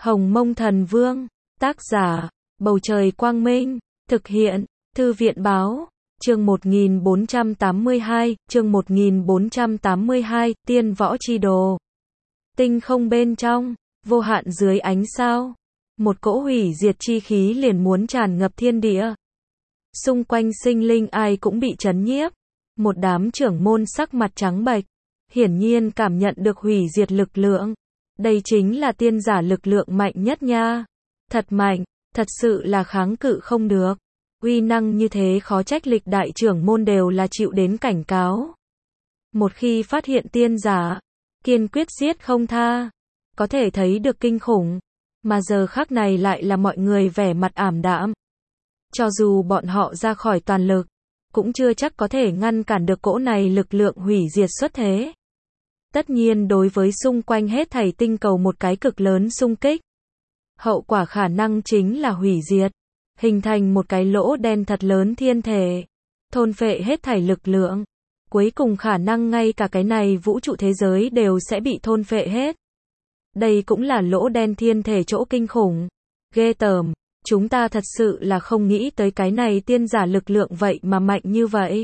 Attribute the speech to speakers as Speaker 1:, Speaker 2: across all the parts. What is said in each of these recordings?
Speaker 1: Hồng Mông Thần Vương, tác giả, Bầu Trời Quang Minh, thực hiện, Thư viện Báo, chương 1482, chương 1482, Tiên Võ Chi Đồ. Tinh không bên trong, vô hạn dưới ánh sao, một cỗ hủy diệt chi khí liền muốn tràn ngập thiên địa. Xung quanh sinh linh ai cũng bị chấn nhiếp, một đám trưởng môn sắc mặt trắng bệch, hiển nhiên cảm nhận được hủy diệt lực lượng. Đây chính là tiên giả lực lượng mạnh nhất nha. Thật mạnh, thật sự là kháng cự không được. Uy năng như thế khó trách lịch đại trưởng môn đều là chịu đến cảnh cáo. Một khi phát hiện tiên giả, kiên quyết giết không tha. Có thể thấy được kinh khủng. Mà giờ khắc này lại là mọi người vẻ mặt ảm đạm. Cho dù bọn họ ra khỏi toàn lực, cũng chưa chắc có thể ngăn cản được cỗ này lực lượng hủy diệt xuất thế. Tất nhiên đối với xung quanh hết thảy tinh cầu một cái cực lớn xung kích. Hậu quả khả năng chính là hủy diệt, hình thành một cái lỗ đen thật lớn thiên thể, thôn phệ hết thảy lực lượng. Cuối cùng khả năng ngay cả cái này vũ trụ thế giới đều sẽ bị thôn phệ hết. Đây cũng là lỗ đen thiên thể chỗ kinh khủng. Ghê tởm, chúng ta thật sự là không nghĩ tới cái này tiên giả lực lượng vậy mà mạnh như vậy.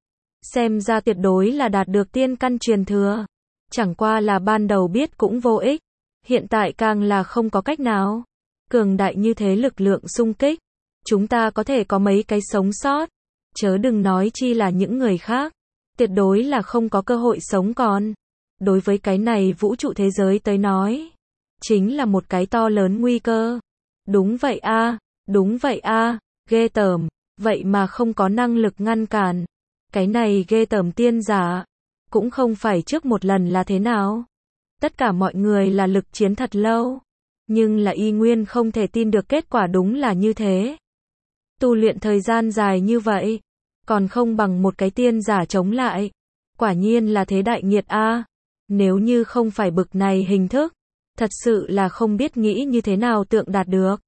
Speaker 1: Xem ra tuyệt đối là đạt được tiên căn truyền thừa. Chẳng qua là ban đầu biết cũng vô ích, hiện tại càng là không có cách nào. Cường đại như thế lực lượng xung kích, chúng ta có thể có mấy cái sống sót, chớ đừng nói chi là những người khác, tuyệt đối là không có cơ hội sống còn. Đối với cái này vũ trụ thế giới tới nói, chính là một cái to lớn nguy cơ. Đúng vậy a, đúng vậy a, ghê tởm, vậy mà không có năng lực ngăn cản. Cái này ghê tởm tiên giả, cũng không phải trước một lần là thế nào. Tất cả mọi người là lực chiến thật lâu, nhưng là y nguyên không thể tin được kết quả đúng là như thế. Tu luyện thời gian dài như vậy, còn không bằng một cái tiên giả chống lại. Quả nhiên là thế đại nghiệt a. Nếu như không phải bực này hình thức, thật sự là không biết nghĩ như thế nào tượng đạt được.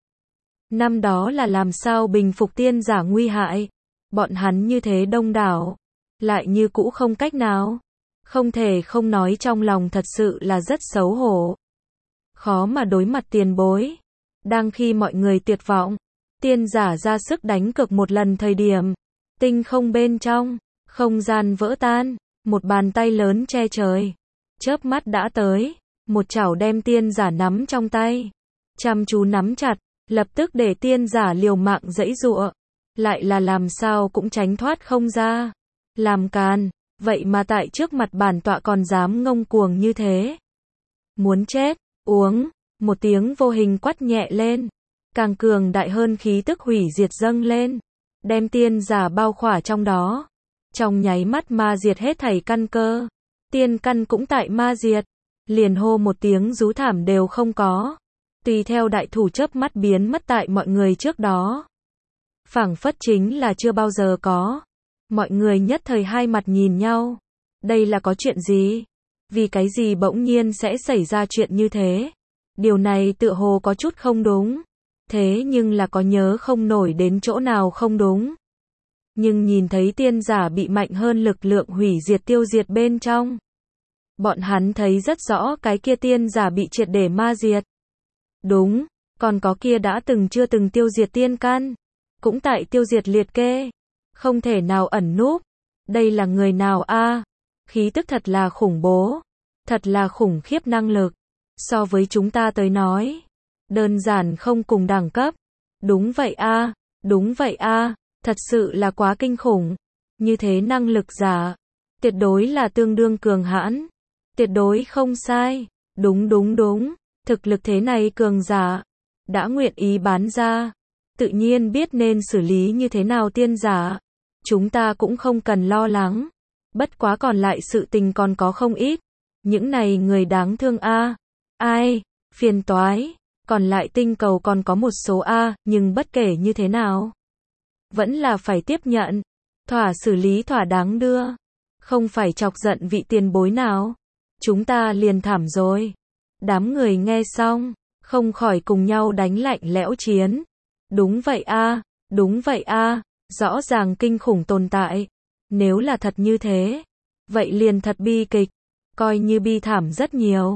Speaker 1: Năm đó là làm sao bình phục tiên giả nguy hại. Bọn hắn như thế đông đảo, lại như cũ không cách nào. Không thể không nói trong lòng thật sự là rất xấu hổ. Khó mà đối mặt tiền bối. Đang khi mọi người tuyệt vọng, tiên giả ra sức đánh cược một lần thời điểm. Tinh không bên trong, không gian vỡ tan, một bàn tay lớn che trời. Chớp mắt đã tới, một chảo đem tiên giả nắm trong tay. Chăm chú nắm chặt, lập tức để tiên giả liều mạng giãy giụa. Lại là làm sao cũng tránh thoát không ra. Làm càn. Vậy mà tại trước mặt bản tọa còn dám ngông cuồng như thế. Muốn chết, uống, một tiếng vô hình quát nhẹ lên. Càng cường đại hơn khí tức hủy diệt dâng lên. Đem tiên giả bao khỏa trong đó. Trong nháy mắt ma diệt hết thảy căn cơ. Tiên căn cũng tại ma diệt. Liền hô một tiếng rú thảm đều không có. Tùy theo đại thủ chớp mắt biến mất tại mọi người trước đó. Phảng phất chính là chưa bao giờ có. Mọi người nhất thời hai mặt nhìn nhau. Đây là có chuyện gì? Vì cái gì bỗng nhiên sẽ xảy ra chuyện như thế? Điều này tựa hồ có chút không đúng. Thế nhưng là có nhớ không nổi đến chỗ nào không đúng. Nhưng nhìn thấy tiên giả bị mạnh hơn lực lượng hủy diệt tiêu diệt bên trong. Bọn hắn thấy rất rõ cái kia tiên giả bị triệt để ma diệt. Đúng, còn có kia đã chưa từng tiêu diệt tiên căn. Cũng tại tiêu diệt liệt kê. Không thể nào ẩn núp. Đây là người nào a? Khí tức thật là khủng bố. Thật là khủng khiếp năng lực. So với chúng ta tới nói. Đơn giản không cùng đẳng cấp. Đúng vậy a, đúng vậy a, thật sự là quá kinh khủng. Như thế năng lực giả. Tuyệt đối là tương đương cường hãn. Tuyệt đối không sai. Đúng đúng đúng. Thực lực thế này cường giả. Đã nguyện ý bán ra. Tự nhiên biết nên xử lý như thế nào tiên giả. Chúng ta cũng không cần lo lắng. Bất quá còn lại sự tình còn có không ít. Những này người đáng thương a. Ai? Phiền toái. Còn lại tinh cầu còn có một số a, nhưng bất kể như thế nào. Vẫn là phải tiếp nhận. Thỏa xử lý thỏa đáng đưa. Không phải chọc giận vị tiền bối nào. Chúng ta liền thảm rồi. Đám người nghe xong, không khỏi cùng nhau đánh lạnh lẽo chiến. Đúng vậy a, đúng vậy a. Rõ ràng kinh khủng tồn tại. Nếu là thật như thế, vậy liền thật bi kịch, coi như bi thảm rất nhiều.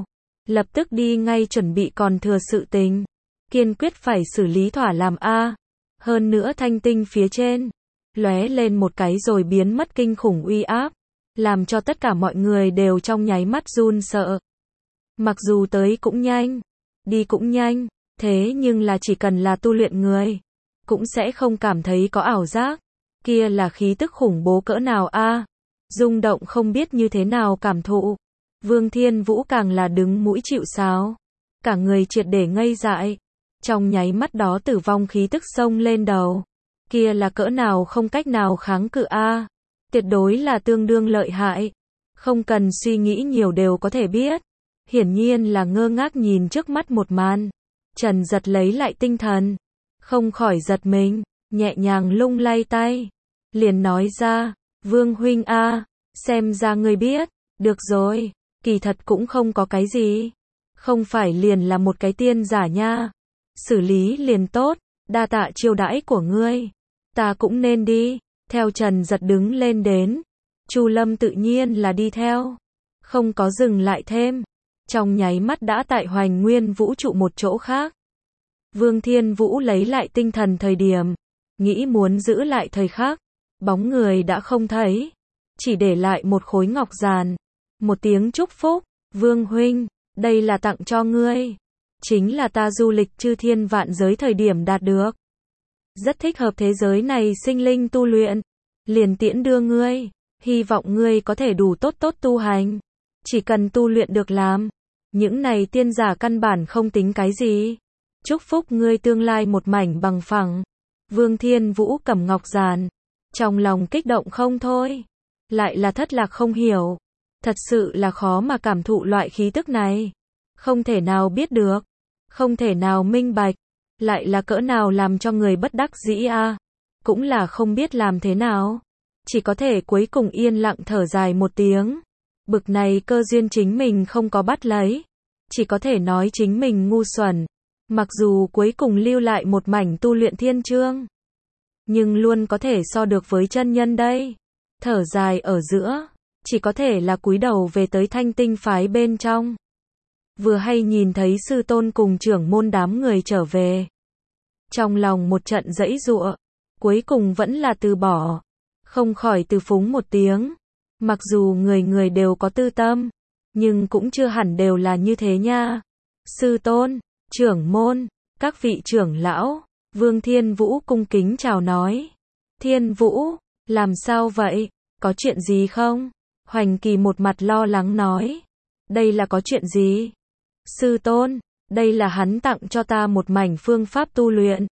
Speaker 1: lập tức đi ngay chuẩn bị còn thừa sự tình. Kiên quyết phải xử lý thỏa làm a. Hơn nữa thanh tinh phía trên, lóe lên một cái rồi biến mất kinh khủng uy áp, làm cho tất cả mọi người đều trong nháy mắt run sợ. Mặc dù tới cũng nhanh, đi cũng nhanh, thế nhưng là chỉ cần là tu luyện người, cũng sẽ không cảm thấy có ảo giác. Kia là khí tức khủng bố cỡ nào a, rung động không biết như thế nào cảm thụ. Vương Thiên Vũ càng là đứng mũi chịu sáo, cả người triệt để ngây dại. Trong nháy mắt đó tử vong khí tức xông lên đầu. Kia là cỡ nào không cách nào kháng cự a, tuyệt đối là tương đương lợi hại. Không cần suy nghĩ nhiều đều có thể biết. Hiển nhiên là ngơ ngác nhìn trước mắt một màn. Trần Giật lấy lại tinh thần, không khỏi giật mình, nhẹ nhàng lung lay tay, liền nói ra, Vương huynh a, xem ra ngươi biết, được rồi, kỳ thật cũng không có cái gì, không phải liền là một cái tiên giả nha, xử lý liền tốt, đa tạ chiêu đãi của ngươi, ta cũng nên đi. Theo Trần Giật đứng lên đến, Chu Lâm tự nhiên là đi theo, không có dừng lại thêm, trong nháy mắt đã tại Hoành Nguyên vũ trụ một chỗ khác. Vương Thiên Vũ lấy lại tinh thần thời điểm, nghĩ muốn giữ lại thời khắc, bóng người đã không thấy, chỉ để lại một khối ngọc giàn, một tiếng chúc phúc, Vương huynh, đây là tặng cho ngươi, chính là ta du lịch chư thiên vạn giới thời điểm đạt được. Rất thích hợp thế giới này sinh linh tu luyện, liền tiễn đưa ngươi, hy vọng ngươi có thể đủ tốt tốt tu hành, chỉ cần tu luyện được làm, những này tiên giả căn bản không tính cái gì. Chúc phúc ngươi tương lai một mảnh bằng phẳng. Vương Thiên Vũ cầm ngọc giàn, trong lòng kích động không thôi, lại là thất lạc không hiểu, thật sự là khó mà cảm thụ loại khí tức này, không thể nào biết được, không thể nào minh bạch, lại là cỡ nào làm cho người bất đắc dĩ a, cũng là không biết làm thế nào, chỉ có thể cuối cùng yên lặng thở dài một tiếng, bực này cơ duyên chính mình không có bắt lấy, chỉ có thể nói chính mình ngu xuẩn. Mặc dù cuối cùng lưu lại một mảnh tu luyện thiên chương, nhưng luôn có thể so được với chân nhân đây. Thở dài ở giữa, chỉ có thể là cúi đầu về tới Thanh Tinh phái bên trong. Vừa hay nhìn thấy sư tôn cùng trưởng môn đám người trở về. Trong lòng một trận giãy giụa, cuối cùng vẫn là từ bỏ, không khỏi từ phúng một tiếng. Mặc dù người người đều có tư tâm, nhưng cũng chưa hẳn đều là như thế nha. Sư tôn, trưởng môn, các vị trưởng lão, Vương Thiên Vũ cung kính chào nói. Thiên Vũ, làm sao vậy, có chuyện gì không? Hoành Kỳ một mặt lo lắng nói. Đây là có chuyện gì? Sư tôn, đây là hắn tặng cho ta một mảnh phương pháp tu luyện.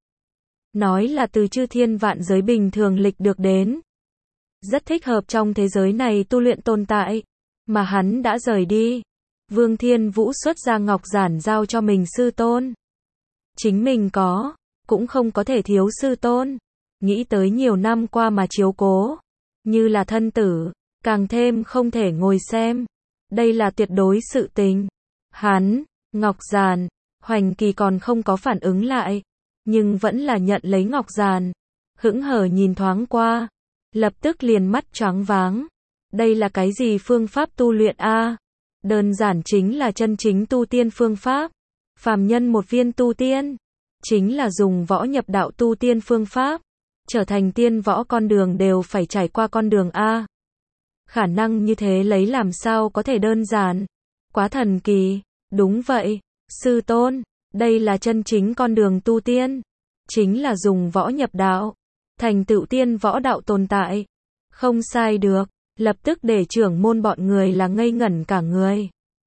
Speaker 1: Nói là từ chư thiên vạn giới bình thường lịch được đến. Rất thích hợp trong thế giới này tu luyện tồn tại, mà hắn đã rời đi. Vương Thiên Vũ xuất ra ngọc giản giao cho mình sư tôn. Chính mình có, cũng không có thể thiếu sư tôn. Nghĩ tới nhiều năm qua mà chiếu cố, như là thân tử, càng thêm không thể ngồi xem. Đây là tuyệt đối sự tình. Hắn, ngọc giản, Hoành Kỳ còn không có phản ứng lại, nhưng vẫn là nhận lấy ngọc giản, hững hờ nhìn thoáng qua, lập tức liền mắt choáng váng. Đây là cái gì phương pháp tu luyện a? Đơn giản chính là chân chính tu tiên phương pháp. Phàm nhân một viên tu tiên, chính là dùng võ nhập đạo tu tiên phương pháp. Trở thành tiên võ con đường đều phải trải qua con đường a. Khả năng như thế lấy làm sao có thể đơn giản. Quá thần kỳ, đúng vậy, sư tôn, đây là chân chính con đường tu tiên. Chính là dùng võ nhập đạo, thành tựu tiên võ đạo tồn tại. Không sai được. Lập tức để trưởng môn bọn người là ngây ngẩn cả người.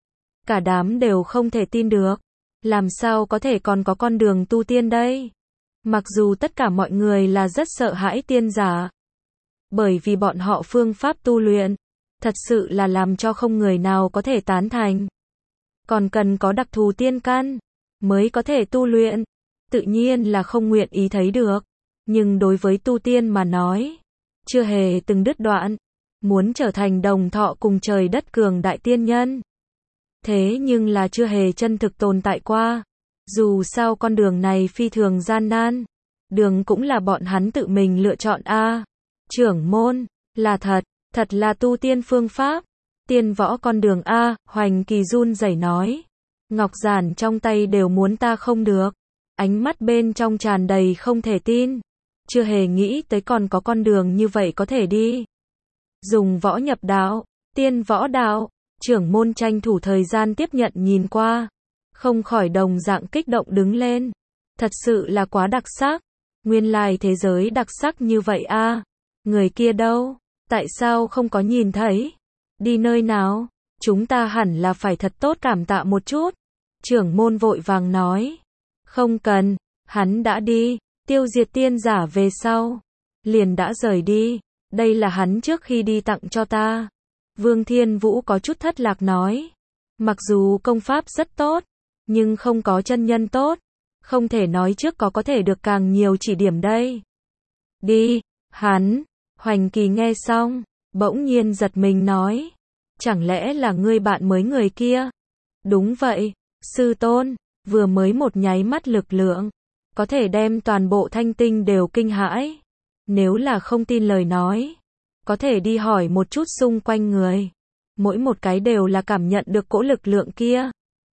Speaker 1: Cả đám đều không thể tin được. Làm sao có thể còn có con đường tu tiên đây? Mặc dù tất cả mọi người là rất sợ hãi tiên giả. Bởi vì bọn họ phương pháp tu luyện, thật sự là làm cho không người nào có thể tán thành. Còn cần có đặc thù tiên căn, mới có thể tu luyện. Tự nhiên là không nguyện ý thấy được. Nhưng đối với tu tiên mà nói, chưa hề từng đứt đoạn. Muốn trở thành đồng thọ cùng trời đất cường đại tiên nhân. Thế nhưng là chưa hề chân thực tồn tại qua. Dù sao con đường này phi thường gian nan. Đường cũng là bọn hắn tự mình lựa chọn a. Trưởng môn, là thật là tu tiên phương pháp. Tiên võ con đường a, Hoành Kỳ run rẩy nói. ngọc giản trong tay đều muốn ta không được. Ánh mắt bên trong tràn đầy không thể tin. Chưa hề nghĩ tới còn có con đường như vậy có thể đi. Dùng võ nhập đạo, tiên võ đạo, trưởng môn tranh thủ thời gian tiếp nhận nhìn qua. Không khỏi đồng dạng kích động đứng lên. Thật sự là quá đặc sắc. Nguyên lai thế giới đặc sắc như vậy a. Người kia đâu? Tại sao không có nhìn thấy? Đi nơi nào? Chúng ta hẳn là phải thật tốt cảm tạ một chút. Trưởng môn vội vàng nói. Không cần, hắn đã đi, tiêu diệt tiên giả về sau. Liền đã rời đi, đây là hắn trước khi đi tặng cho ta. Vương Thiên Vũ có chút thất lạc nói. Mặc dù công pháp rất tốt, nhưng không có chân nhân tốt. Không thể nói trước có thể được càng nhiều chỉ điểm đây. Đi, hắn, Hoành Kỳ nghe xong, bỗng nhiên giật mình nói. Chẳng lẽ là ngươi bạn mới người kia? Đúng vậy, sư tôn, vừa mới một nháy mắt lực lượng, có thể đem toàn bộ Thanh Tinh đều kinh hãi. Nếu là không tin lời nói, có thể đi hỏi một chút xung quanh người. Mỗi một cái đều là cảm nhận được cỗ lực lượng kia.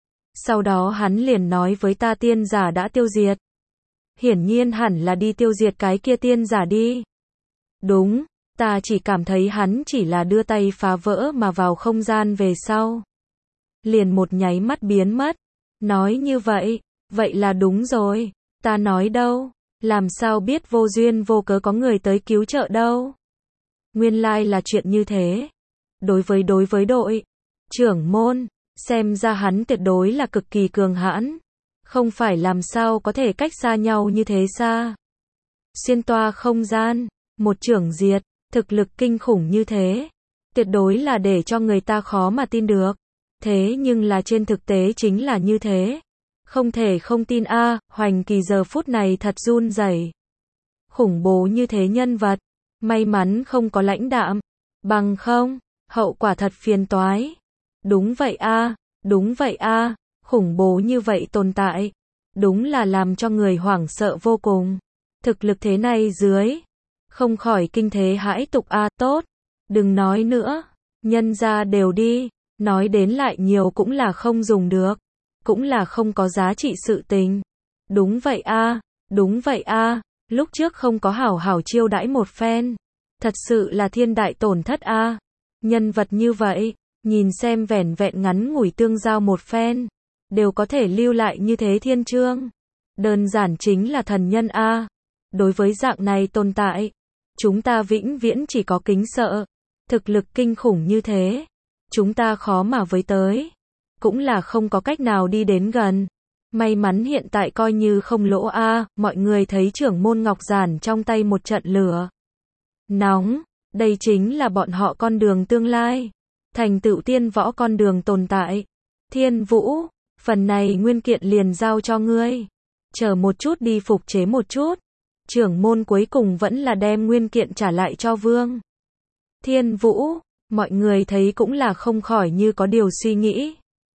Speaker 1: Sau đó hắn liền nói với ta tiên giả đã tiêu diệt. Hiển nhiên hẳn là đi tiêu diệt cái kia tiên giả đi. Đúng, ta chỉ cảm thấy hắn chỉ là đưa tay phá vỡ mà vào không gian về sau. Liền một nháy mắt biến mất. Nói như vậy, vậy là đúng rồi. Ta nói đâu, làm sao biết vô duyên vô cớ có người tới cứu trợ đâu. Nguyên lai là chuyện như thế. Đối với đội trưởng môn, xem ra hắn tuyệt đối là cực kỳ cường hãn. Không phải làm sao có thể cách xa nhau như thế xa. Xuyên toa không gian, một trưởng diệt, thực lực kinh khủng như thế. Tuyệt đối là để cho người ta khó mà tin được. Thế nhưng là trên thực tế chính là như thế. Không thể không tin a. Hoành Kỳ giờ phút này thật run rẩy. Khủng bố như thế nhân vật, may mắn không có lãnh đạm, bằng không, hậu quả thật phiền toái. Đúng vậy a, đúng vậy a, khủng bố như vậy tồn tại, đúng là làm cho người hoảng sợ vô cùng. Thực lực thế này dưới, không khỏi kinh thế hãi tục a. Tốt, đừng nói nữa, nhân gia đều đi, nói đến lại nhiều cũng là không dùng được, cũng là không có giá trị sự tình. Đúng vậy a, đúng vậy a, lúc trước không có hảo hảo chiêu đãi một phen, thật sự là thiên đại tổn thất a. Nhân vật như vậy, nhìn xem vẻn vẹn ngắn ngủi tương giao một phen, đều có thể lưu lại như thế thiên chương. Đơn giản chính là thần nhân a. Đối với dạng này tồn tại, chúng ta vĩnh viễn chỉ có kính sợ. Thực lực kinh khủng như thế, chúng ta khó mà với tới, cũng là không có cách nào đi đến gần. May mắn hiện tại coi như không lỗ a. Mọi người thấy trưởng môn ngọc giản trong tay một trận lửa nóng, đây chính là bọn họ con đường tương lai, thành tựu tiên võ con đường tồn tại. Thiên Vũ, phần này nguyên kiện liền giao cho ngươi, chờ một chút đi phục chế một chút. Trưởng môn cuối cùng vẫn là đem nguyên kiện trả lại cho Vương Thiên Vũ. Mọi người thấy cũng là không khỏi như có điều suy nghĩ.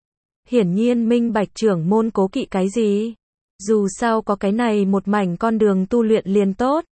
Speaker 1: Hiển nhiên minh bạch trưởng môn cố kỵ cái gì. Dù sao có cái này một mảnh con đường tu luyện liền tốt.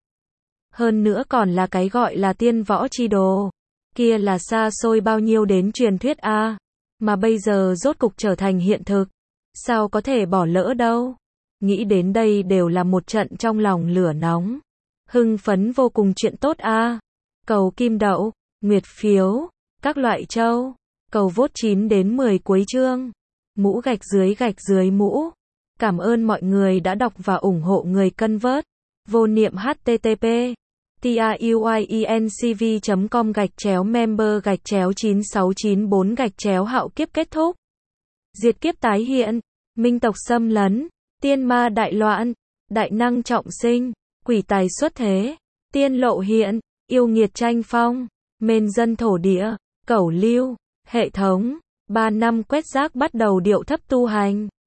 Speaker 1: Hơn nữa còn là cái gọi là tiên võ chi đồ. Kia là xa xôi bao nhiêu đến truyền thuyết a. Mà bây giờ rốt cục trở thành hiện thực. Sao có thể bỏ lỡ đâu. Nghĩ đến đây đều là một trận trong lòng lửa nóng. Hưng phấn vô cùng chuyện tốt a. Cầu kim đậu, nguyệt phiếu, các loại châu. Cầu vote 9 đến 10 cuối chương. Mũ gạch dưới mũ. Cảm ơn mọi người đã đọc và ủng hộ người cân vớt. Vô niệm http truyencv.com/member/9694 hạo kiếp kết thúc. Diệt kiếp tái hiện. Minh tộc xâm lấn. Tiên ma đại loạn. Đại năng trọng sinh. Quỷ tài xuất thế. Tiên lộ hiện. Yêu nghiệt tranh phong. Mên dân thổ địa. Cẩu lưu. Hệ thống. 3 năm quét rác bắt đầu điệu thấp tu hành.